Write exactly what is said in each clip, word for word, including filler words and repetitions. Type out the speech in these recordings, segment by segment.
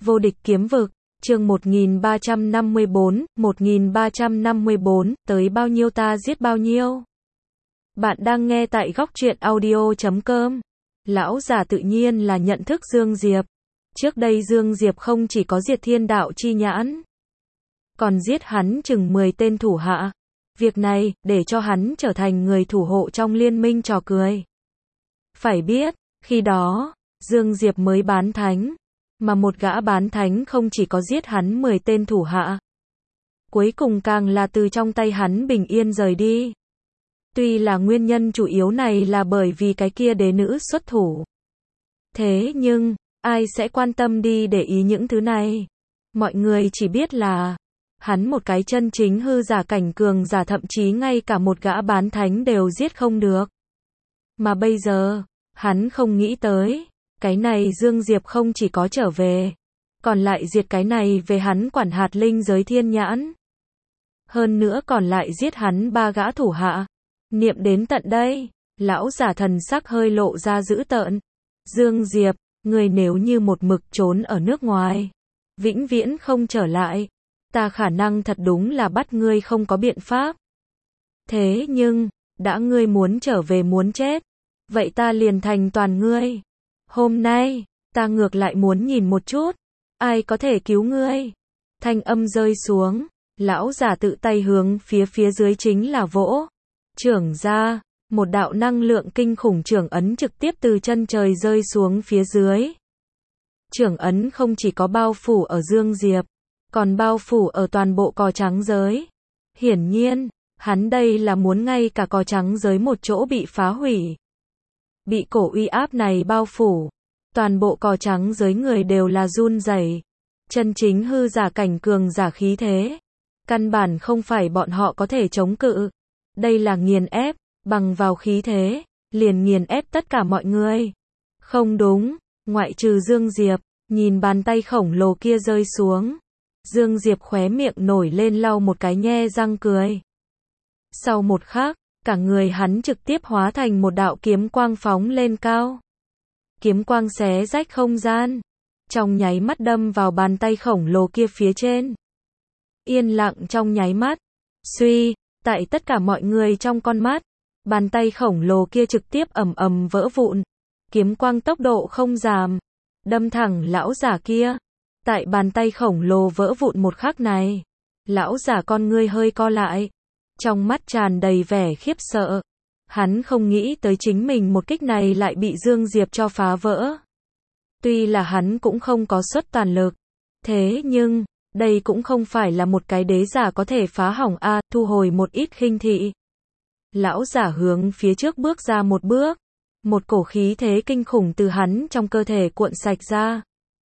Vô địch kiếm vực, chương một nghìn ba trăm năm mươi bốn, một nghìn ba trăm năm mươi bốn, tới bao nhiêu ta giết bao nhiêu. Bạn đang nghe tại góc truyện audio chấm com. Lão giả tự nhiên là nhận thức Dương Diệp. Trước đây Dương Diệp không chỉ có diệt thiên đạo chi nhãn, còn giết hắn chừng mười tên thủ hạ. Việc này, để cho hắn trở thành người thủ hộ trong liên minh trò cười. Phải biết, khi đó, Dương Diệp mới bán thánh, mà một gã bán thánh không chỉ có giết hắn mười tên thủ hạ, cuối cùng càng là từ trong tay hắn bình yên rời đi. Tuy là nguyên nhân chủ yếu này là bởi vì cái kia đế nữ xuất thủ. Thế nhưng, ai sẽ quan tâm đi để ý những thứ này? Mọi người chỉ biết là, hắn một cái chân chính hư giả cảnh cường giả, thậm chí ngay cả một gã bán thánh đều giết không được. Mà bây giờ, hắn không nghĩ tới, cái này Dương Diệp không chỉ có trở về, còn lại diệt cái này về hắn quản hạt linh giới thiên nhãn. Hơn nữa còn lại giết hắn ba gã thủ hạ. Niệm đến tận đây, lão giả thần sắc hơi lộ ra dữ tợn. Dương Diệp, người nếu như một mực trốn ở nước ngoài, vĩnh viễn không trở lại, ta khả năng thật đúng là bắt ngươi không có biện pháp. Thế nhưng, đã ngươi muốn trở về muốn chết, vậy ta liền thành toàn ngươi. Hôm nay, ta ngược lại muốn nhìn một chút, ai có thể cứu ngươi. Thanh âm rơi xuống, lão giả tự tay hướng phía phía dưới chính là vỗ. Trưởng ra, một đạo năng lượng kinh khủng trưởng ấn trực tiếp từ chân trời rơi xuống phía dưới. Trưởng ấn không chỉ có bao phủ ở Dương Diệp, còn bao phủ ở toàn bộ cỏ trắng giới. Hiển nhiên, hắn đây là muốn ngay cả cỏ trắng giới một chỗ bị phá hủy. Bị cổ uy áp này bao phủ, toàn bộ cỏ trắng giới người đều là run rẩy. Chân chính hư giả cảnh cường giả khí thế, căn bản không phải bọn họ có thể chống cự. Đây là nghiền ép, bằng vào khí thế, liền nghiền ép tất cả mọi người. Không đúng, ngoại trừ Dương Diệp, nhìn bàn tay khổng lồ kia rơi xuống. Dương Diệp khóe miệng nổi lên lau một cái nhe răng cười. Sau một khắc, cả người hắn trực tiếp hóa thành một đạo kiếm quang phóng lên cao. Kiếm quang xé rách không gian, trong nháy mắt đâm vào bàn tay khổng lồ kia phía trên. Yên lặng trong nháy mắt, suy, tại tất cả mọi người trong con mắt, bàn tay khổng lồ kia trực tiếp ầm ầm vỡ vụn. Kiếm quang tốc độ không giảm, đâm thẳng lão giả kia. Tại bàn tay khổng lồ vỡ vụn một khắc này, lão giả con ngươi hơi co lại, trong mắt tràn đầy vẻ khiếp sợ. Hắn không nghĩ tới chính mình một kích này lại bị Dương Diệp cho phá vỡ. Tuy là hắn cũng không có xuất toàn lực, thế nhưng, đây cũng không phải là một cái đế giả có thể phá hỏng a, thu hồi một ít khinh thị. Lão giả hướng phía trước bước ra một bước, một cổ khí thế kinh khủng từ hắn trong cơ thể cuộn sạch ra.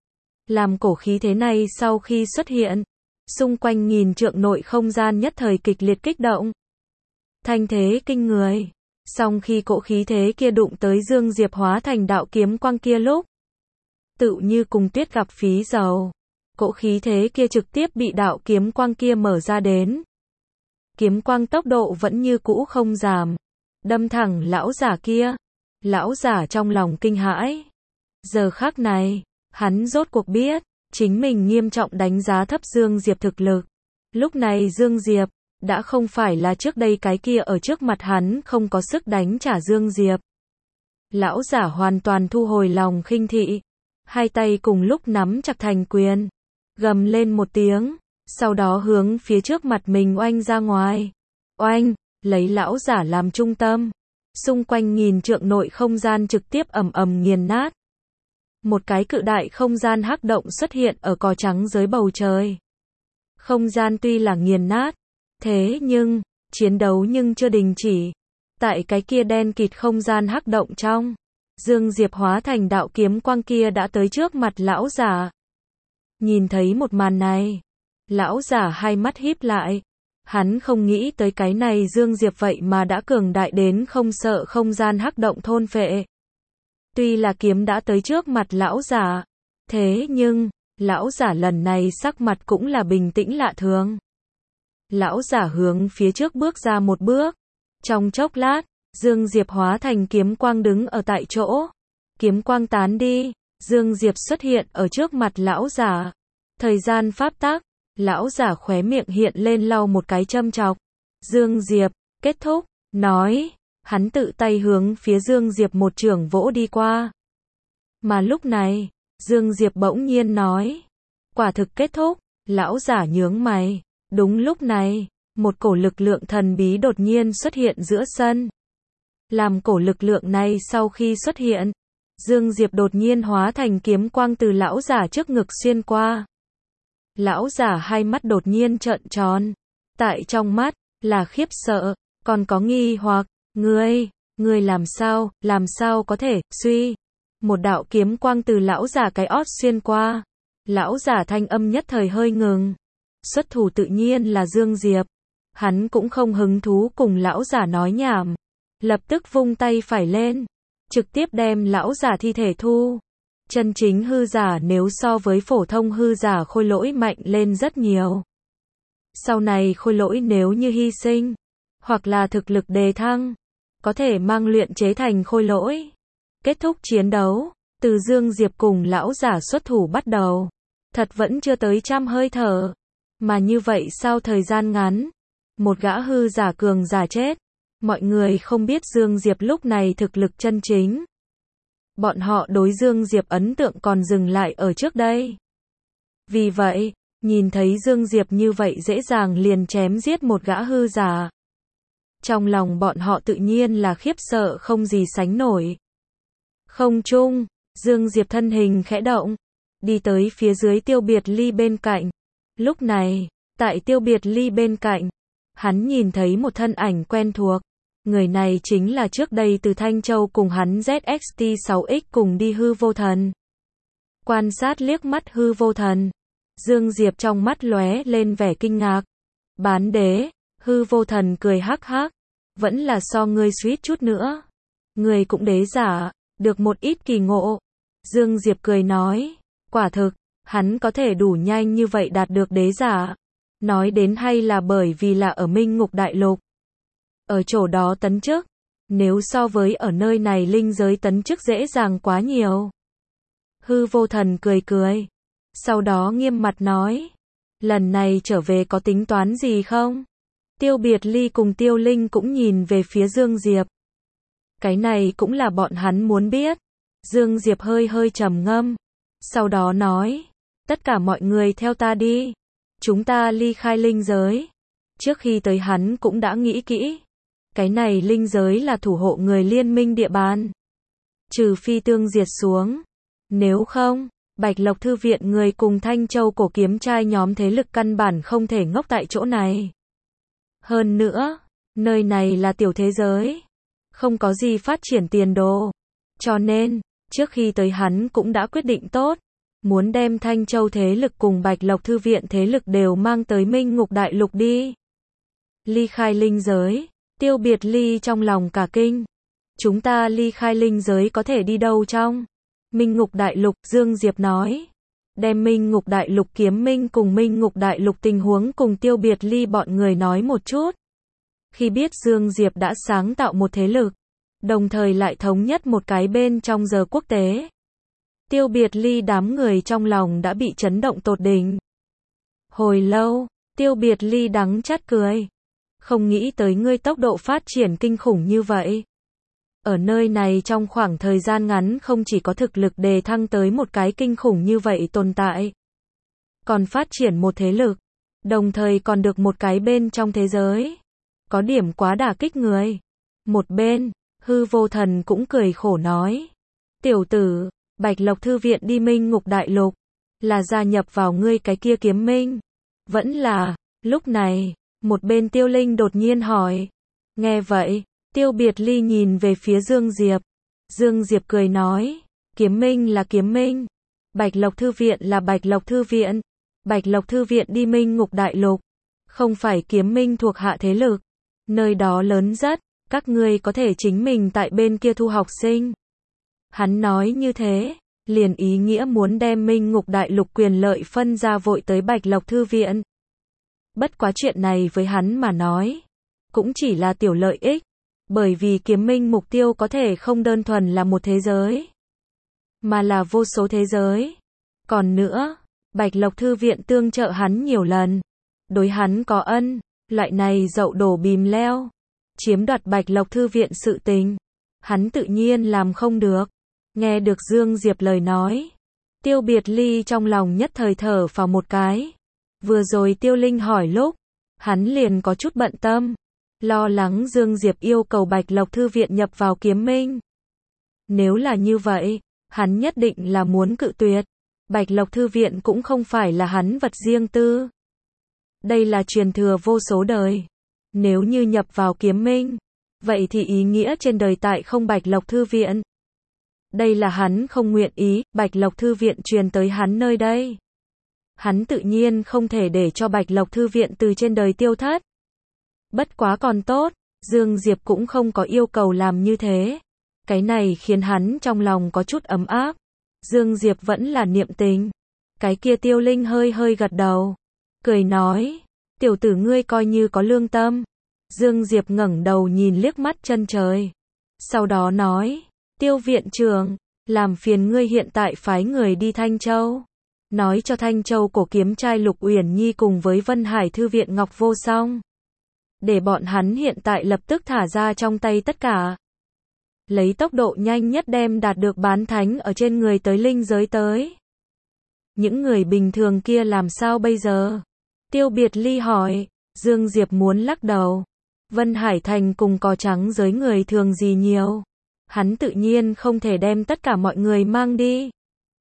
Làm cổ khí thế này sau khi xuất hiện, xung quanh nghìn trượng nội không gian nhất thời kịch liệt kích động. Thanh thế kinh người, song khi cỗ khí thế kia đụng tới Dương Diệp hóa thành đạo kiếm quang kia lúc, tự như cùng tuyết gặp phí dầu. Cỗ khí thế kia trực tiếp bị đạo kiếm quang kia mở ra đến. Kiếm quang tốc độ vẫn như cũ không giảm, đâm thẳng lão giả kia. Lão giả trong lòng kinh hãi. Giờ khắc này, hắn rốt cuộc biết, chính mình nghiêm trọng đánh giá thấp Dương Diệp thực lực. Lúc này Dương Diệp, đã không phải là trước đây cái kia ở trước mặt hắn không có sức đánh trả Dương Diệp. Lão giả hoàn toàn thu hồi lòng khinh thị, hai tay cùng lúc nắm chặt thành quyền, gầm lên một tiếng, sau đó hướng phía trước mặt mình oanh ra ngoài. Oanh, lấy lão giả làm trung tâm, xung quanh nghìn trượng nội không gian trực tiếp ầm ầm nghiền nát. Một cái cự đại không gian hắc động xuất hiện ở cỏ trắng dưới bầu trời. Không gian tuy là nghiền nát, thế nhưng, chiến đấu nhưng chưa đình chỉ. Tại cái kia đen kịt không gian hắc động trong, Dương Diệp hóa thành đạo kiếm quang kia đã tới trước mặt lão giả. Nhìn thấy một màn này, lão giả hai mắt híp lại. Hắn không nghĩ tới cái này Dương Diệp vậy mà đã cường đại đến không sợ không gian hắc động thôn phệ. Tuy là kiếm đã tới trước mặt lão giả, thế nhưng, lão giả lần này sắc mặt cũng là bình tĩnh lạ thường. Lão giả hướng phía trước bước ra một bước. Trong chốc lát, Dương Diệp hóa thành kiếm quang đứng ở tại chỗ. Kiếm quang tán đi, Dương Diệp xuất hiện ở trước mặt lão giả. Thời gian pháp tắc, lão giả khóe miệng hiện lên lau một cái châm chọc. Dương Diệp, kết thúc, nói, hắn tự tay hướng phía Dương Diệp một chưởng vỗ đi qua. Mà lúc này, Dương Diệp bỗng nhiên nói, quả thực kết thúc, lão giả nhướng mày. Đúng lúc này, một cổ lực lượng thần bí đột nhiên xuất hiện giữa sân. Làm cổ lực lượng này sau khi xuất hiện, Dương Diệp đột nhiên hóa thành kiếm quang từ lão giả trước ngực xuyên qua. Lão giả hai mắt đột nhiên trợn tròn. Tại trong mắt, là khiếp sợ, còn có nghi hoặc, ngươi, ngươi làm sao, làm sao có thể, suy. Một đạo kiếm quang từ lão giả cái ót xuyên qua. Lão giả thanh âm nhất thời hơi ngừng. Xuất thủ tự nhiên là Dương Diệp. Hắn cũng không hứng thú cùng lão giả nói nhảm. Lập tức vung tay phải lên. Trực tiếp đem lão giả thi thể thu. Chân chính hư giả nếu so với phổ thông hư giả khôi lỗi mạnh lên rất nhiều. Sau này khôi lỗi nếu như hy sinh, hoặc là thực lực đề thăng, có thể mang luyện chế thành khôi lỗi. Kết thúc chiến đấu, từ Dương Diệp cùng lão giả xuất thủ bắt đầu. Thật vẫn chưa tới trăm hơi thở. Mà như vậy sau thời gian ngắn, một gã hư giả cường giả chết. Mọi người không biết Dương Diệp lúc này thực lực chân chính. Bọn họ đối Dương Diệp ấn tượng còn dừng lại ở trước đây. Vì vậy, nhìn thấy Dương Diệp như vậy dễ dàng liền chém giết một gã hư giả. Trong lòng bọn họ tự nhiên là khiếp sợ không gì sánh nổi. Không trung, Dương Diệp thân hình khẽ động, đi tới phía dưới Tiêu Biệt Ly bên cạnh. Lúc này, tại Tiêu Biệt Ly bên cạnh, hắn nhìn thấy một thân ảnh quen thuộc. Người này chính là trước đây từ Thanh Châu cùng hắn Z X T sáu X cùng đi Hư Vô Thần. Quan sát liếc mắt Hư Vô Thần, Dương Diệp trong mắt lóe lên vẻ kinh ngạc. Bán đế, Hư Vô Thần cười hắc hắc, vẫn là so ngươi suýt chút nữa. Ngươi cũng đế giả, được một ít kỳ ngộ. Dương Diệp cười nói, quả thực, hắn có thể đủ nhanh như vậy đạt được đế giả. Nói đến hay là bởi vì là ở Minh Ngục Đại Lục. Ở chỗ đó tấn chức, nếu so với ở nơi này linh giới tấn chức dễ dàng quá nhiều. Hư Vô Thần cười cười, sau đó nghiêm mặt nói, lần này trở về có tính toán gì không? Tiêu Biệt Ly cùng Tiêu Linh cũng nhìn về phía Dương Diệp. Cái này cũng là bọn hắn muốn biết. Dương Diệp hơi hơi trầm ngâm, sau đó nói, tất cả mọi người theo ta đi. Chúng ta ly khai linh giới. Trước khi tới hắn cũng đã nghĩ kỹ. Cái này linh giới là thủ hộ người liên minh địa bàn. Trừ phi tương diệt xuống. Nếu không, Bạch Lộc Thư viện người cùng Thanh Châu cổ kiếm trai nhóm thế lực căn bản không thể ngốc tại chỗ này. Hơn nữa, nơi này là tiểu thế giới. Không có gì phát triển tiền đồ. Cho nên, trước khi tới hắn cũng đã quyết định tốt. Muốn đem Thanh Châu thế lực cùng Bạch Lộc Thư viện thế lực đều mang tới Minh Ngục Đại Lục đi. Ly khai linh giới, Tiêu Biệt Ly trong lòng cả kinh. Chúng ta ly khai linh giới có thể đi đâu trong? Minh Ngục Đại Lục, Dương Diệp nói. Đem Minh Ngục Đại Lục kiếm minh cùng Minh Ngục Đại Lục tình huống cùng Tiêu Biệt Ly bọn người nói một chút. Khi biết Dương Diệp đã sáng tạo một thế lực, đồng thời lại thống nhất một cái bên trong giờ quốc tế. Tiêu Biệt Ly đám người trong lòng đã bị chấn động tột đỉnh. Hồi lâu, Tiêu Biệt Ly đắng chát cười. Không nghĩ tới ngươi tốc độ phát triển kinh khủng như vậy. Ở nơi này trong khoảng thời gian ngắn không chỉ có thực lực đề thăng tới một cái kinh khủng như vậy tồn tại. Còn phát triển một thế lực. Đồng thời còn được một cái bên trong thế giới. Có điểm quá đả kích người. Một bên, Hư Vô Thần cũng cười khổ nói. Tiểu tử, Bạch Lộc Thư viện đi Minh Ngục Đại Lục. Là gia nhập vào ngươi cái kia kiếm minh. Vẫn là, lúc này, một bên Tiêu Linh đột nhiên hỏi. Nghe vậy, Tiêu Biệt Ly nhìn về phía Dương Diệp. Dương Diệp cười nói. Kiếm minh là kiếm minh. Bạch Lộc Thư viện là Bạch Lộc Thư viện. Bạch Lộc Thư viện đi Minh Ngục Đại Lục. Không phải kiếm minh thuộc hạ thế lực. Nơi đó lớn rất. Các ngươi có thể chính mình tại bên kia thu học sinh. Hắn nói như thế, liền ý nghĩa muốn đem Minh Ngục Đại Lục quyền lợi phân ra vội tới Bạch Lộc Thư viện. Bất quá chuyện này với hắn mà nói, cũng chỉ là tiểu lợi ích, bởi vì kiếm minh mục tiêu có thể không đơn thuần là một thế giới. mà là vô số thế giới. Còn nữa, Bạch Lộc Thư viện tương trợ hắn nhiều lần, đối hắn có ân, loại này dậu đổ bìm leo, chiếm đoạt Bạch Lộc Thư viện sự tình, hắn tự nhiên làm không được. Nghe được Dương Diệp lời nói, Tiêu Biệt Ly trong lòng nhất thời thở phào một cái. Vừa rồi Tiêu Linh hỏi lúc, hắn liền có chút bận tâm, lo lắng Dương Diệp yêu cầu Bạch Lộc Thư viện nhập vào Kiếm Minh. Nếu là như vậy, hắn nhất định là muốn cự tuyệt. Bạch Lộc Thư viện cũng không phải là hắn vật riêng tư. Đây là truyền thừa vô số đời. Nếu như nhập vào Kiếm Minh, vậy thì ý nghĩa trên đời tại không Bạch Lộc Thư viện. Đây là hắn không nguyện ý, Bạch Lộc Thư viện truyền tới hắn nơi đây. Hắn tự nhiên không thể để cho Bạch Lộc Thư viện từ trên đời tiêu thất. Bất quá còn tốt, Dương Diệp cũng không có yêu cầu làm như thế. Cái này khiến hắn trong lòng có chút ấm áp. Dương Diệp vẫn là niệm tình. Cái kia Tiêu Linh hơi hơi gật đầu, cười nói, tiểu tử ngươi coi như có lương tâm. Dương Diệp ngẩng đầu nhìn liếc mắt chân trời. Sau đó nói, Tiêu viện trưởng, làm phiền ngươi hiện tại phái người đi Thanh Châu. Nói cho Thanh Châu cổ kiếm trai Lục Uyển Nhi cùng với Vân Hải Thư viện Ngọc Vô Song. Để bọn hắn hiện tại lập tức thả ra trong tay tất cả. Lấy tốc độ nhanh nhất đem đạt được bán thánh ở trên người tới linh giới tới. Những người bình thường kia làm sao bây giờ? Tiêu Biệt Ly hỏi. Dương Diệp muốn lắc đầu. Vân Hải Thành cùng cò trắng giới người thường gì nhiều. Hắn tự nhiên không thể đem tất cả mọi người mang đi.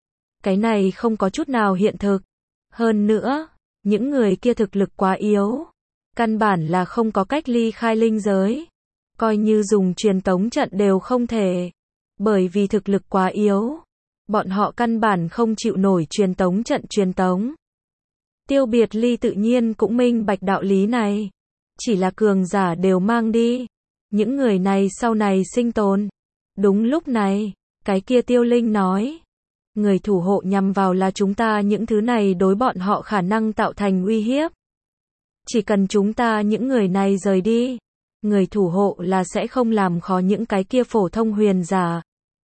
Cái này không có chút nào hiện thực. Hơn nữa, những người kia thực lực quá yếu. Căn bản là không có cách ly khai linh giới. Coi như dùng truyền tống trận đều không thể. Bởi vì thực lực quá yếu. Bọn họ căn bản không chịu nổi truyền tống trận truyền tống. Tiêu Biệt Ly tự nhiên cũng minh bạch đạo lý này. Chỉ là cường giả đều mang đi. Những người này sau này sinh tồn. Đúng lúc này, cái kia Tiêu Linh nói. Người thủ hộ nhằm vào là chúng ta, những thứ này đối bọn họ khả năng tạo thành uy hiếp. Chỉ cần chúng ta những người này rời đi, người thủ hộ là sẽ không làm khó những cái kia phổ thông huyền giả.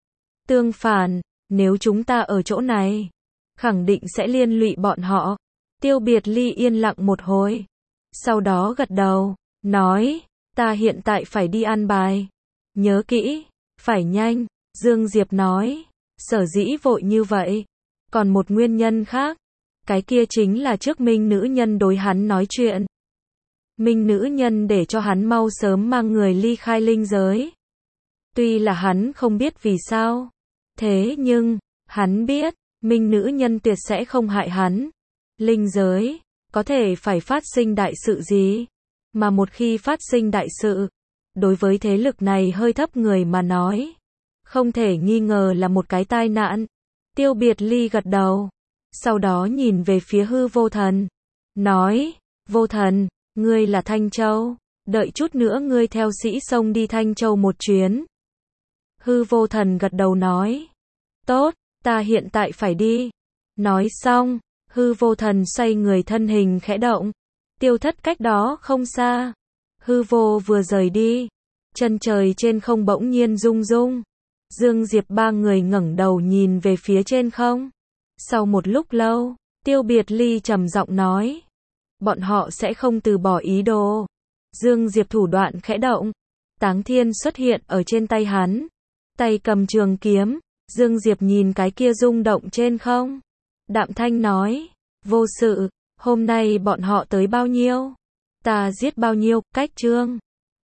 Tương phản, nếu chúng ta ở chỗ này, khẳng định sẽ liên lụy bọn họ. Tiêu Biệt Ly yên lặng một hồi. Sau đó gật đầu, nói, ta hiện tại phải đi an bài. Nhớ kỹ, phải nhanh. Dương Diệp nói, sở dĩ vội như vậy. Còn một nguyên nhân khác. Cái kia chính là trước Minh nữ nhân đối hắn nói chuyện. Minh nữ nhân để cho hắn mau sớm mang người ly khai linh giới. Tuy là hắn không biết vì sao. Thế nhưng, hắn biết, Minh nữ nhân tuyệt sẽ không hại hắn. Linh giới, có thể phải phát sinh đại sự gì? Mà một khi phát sinh đại sự, đối với thế lực này hơi thấp người mà nói, không thể nghi ngờ là một cái tai nạn. Tiêu Biệt Ly gật đầu. Sau đó nhìn về phía Hư Vô Thần. Nói, Vô Thần, ngươi là Thanh Châu. Đợi chút nữa ngươi theo Sĩ Sông đi Thanh Châu một chuyến. Hư Vô Thần gật đầu nói. Tốt, ta hiện tại phải đi. Nói xong, Hư Vô Thần xoay người thân hình khẽ động. Tiêu thất cách đó không xa. Hư Vô vừa rời đi. Chân trời trên không bỗng nhiên rung rung. Dương Diệp ba người ngẩng đầu nhìn về phía trên không. Sau một lúc lâu, Tiêu Biệt Ly trầm giọng nói. Bọn họ sẽ không từ bỏ ý đồ. Dương Diệp thủ đoạn khẽ động. Táng Thiên xuất hiện ở trên tay hắn. Tay cầm trường kiếm. Dương Diệp nhìn cái kia rung động trên không. Đạm thanh nói. Vô sự, hôm nay bọn họ tới bao nhiêu? Ta giết bao nhiêu, cách chương.